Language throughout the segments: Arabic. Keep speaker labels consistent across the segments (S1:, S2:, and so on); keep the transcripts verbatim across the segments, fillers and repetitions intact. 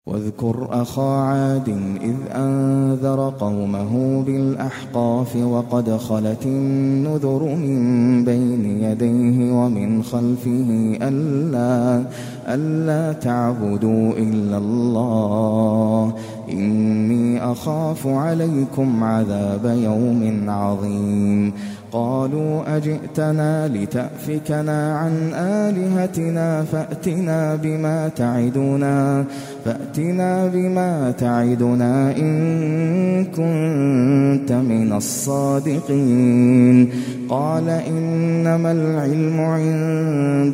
S1: واذكر أخا عاد إذ أنذر قومه بالأحقاف وقد خلت النذر من بين يديه ومن خلفه ألا, ألا تعبدوا إلا الله إني أخاف عليكم عذاب يوم عظيم. قالوا أجئتنا لتأفكنا عن آلهتنا فأتنا بما تعدنا فأتنا بما تعدنا إن كنت من الصادقين. قال إنما العلم عند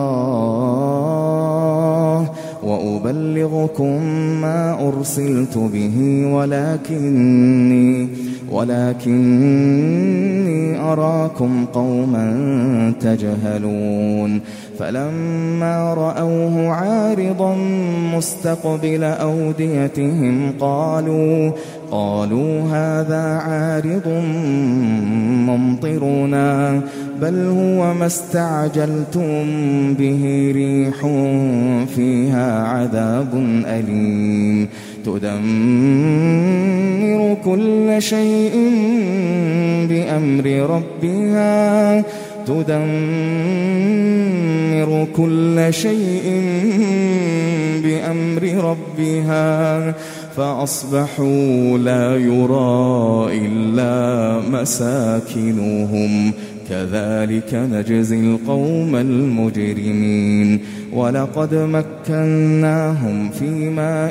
S1: الله وأبلغكم ما أرسلت به ولكني ولكني أراكم قوما تجهلون. فلما رأوه عارضا مستقبل أوديتهم قالوا قالوا هذا عارض ممطرنا بل هو ما استعجلتم به ريح فيها عذاب أليم تدمر كل شيء بأمر ربها تدمر كل شيء بأمر ربها فأصبحوا لا يرى إلا مساكنهم كذلك نجزي القوم المجرمين. ولقد مكناهم في ماء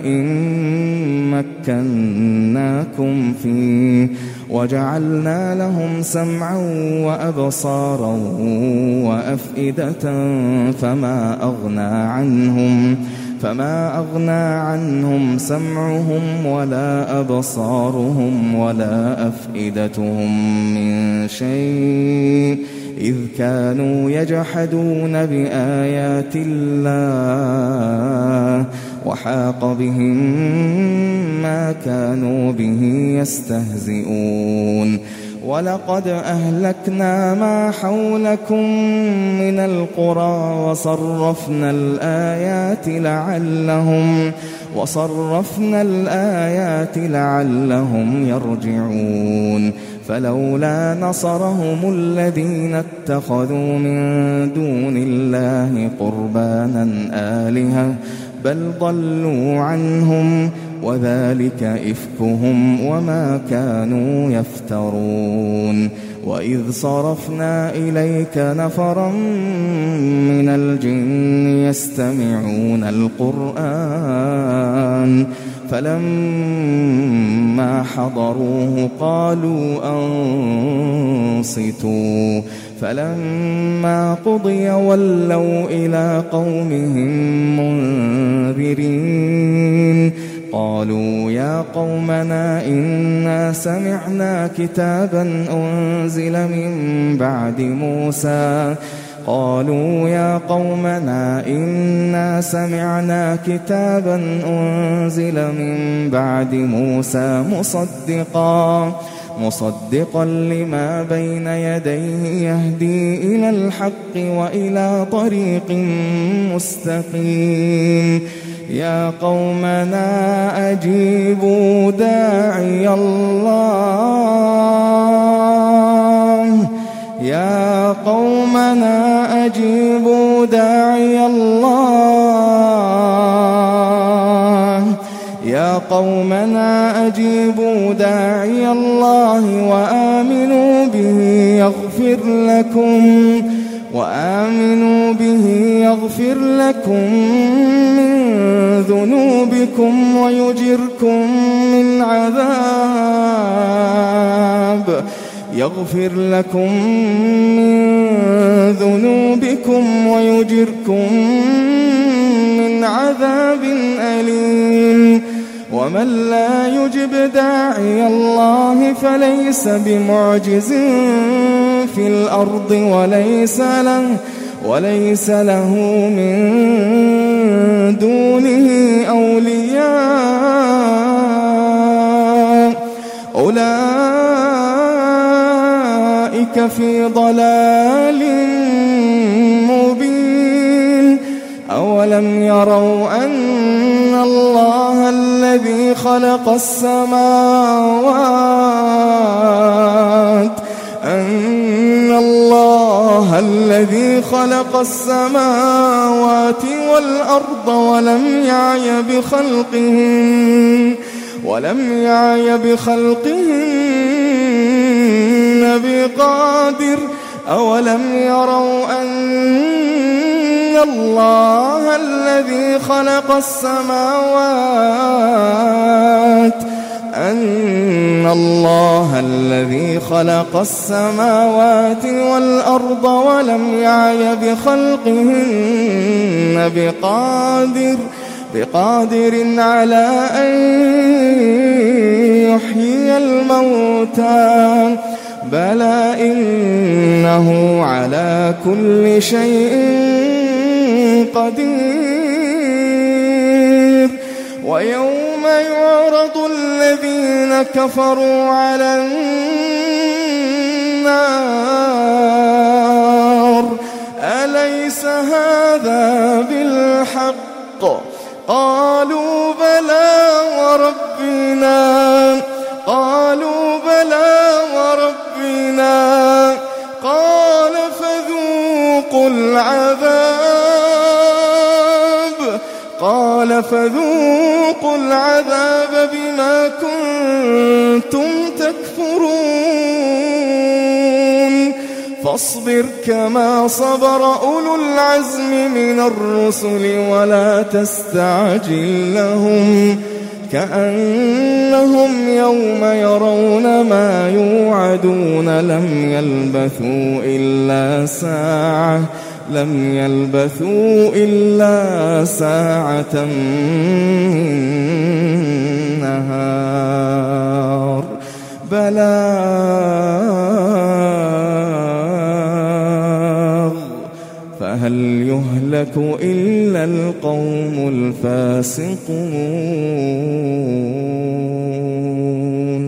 S1: مكناكم فيه وجعلنا لهم سمعا وأبصارا وأفئدة فما أغنى عنهم فما أغنى عنهم سمعهم ولا أبصارهم ولا أفئدتهم من شيء إذ كانوا يجحدون بآيات الله وحاق بهم ما كانوا به يستهزئون. ولقد أهلكنا ما حولكم من القرى وصرفنا الآيات لعلهم وصرفنا الآيات لعلهم يرجعون. فلولا نصرهم الذين اتخذوا من دون الله قربانا آلهة بل ضلوا عنهم وذلك إفكهم وما كانوا يفترون. وإذ صرفنا إليك نفرا من الجن يستمعون القرآن فلما حضروه قالوا أنصتوا فلما قضي ولوا إلى قومهم منذرين. قالوا يا قومنا إنا سمعنا كتابا أنزل من بعد موسى قالوا يا قومنا إنا سمعنا كتابا أنزل من بعد موسى مصدقا مصدقا لما بين يديه يهدي إلى الحق وإلى طريق مستقيم. يا قومنا أجيبوا داعي الله يا قومنا أجيبوا داعي الله يا قومنا أجيبوا داعي الله وآمنوا به يغفر لكم وآمنوا به يغفر لكم من ذنوبكم ويجركم من عذاب يغفر لكم من ذنوبكم ويجركم من عذاب أليم. ومن لا يجب داعي الله فليس بمعجز في الأرض وليس له وليس له من دونه أولياء أولئك في ضلال مبين. أولم يروا أن الله الذي خلق السماوات أن الله الذي خلق السماوات والأرض ولم يعي بخلقهن ولم يعي بخلقهن بقادر أولم يروا أن الله الذي خلق السماوات أن الله الذي خلق السماوات والأرض ولم يعي بخلقهن بقادر بقادر على أن يحيي الموتى بلى إنه على كل شيء قدير. ويوم يعرض الذين كفروا على النار أليس هذا بالحق قالوا بلى وربنا قالوا بلى وربنا قال فذوقوا العذاب قال فذوقوا العذاب بما كنتم تكفرون فاصبر كما صبر أولو العزم من الرسل ولا تستعجل لهم كأنهم يوم يرون ما يوعدون لم يلبثوا إلا ساعة لم يلبثوا إلا ساعة من نهار بلاغ فهل يهلك إلا القوم الفاسقون.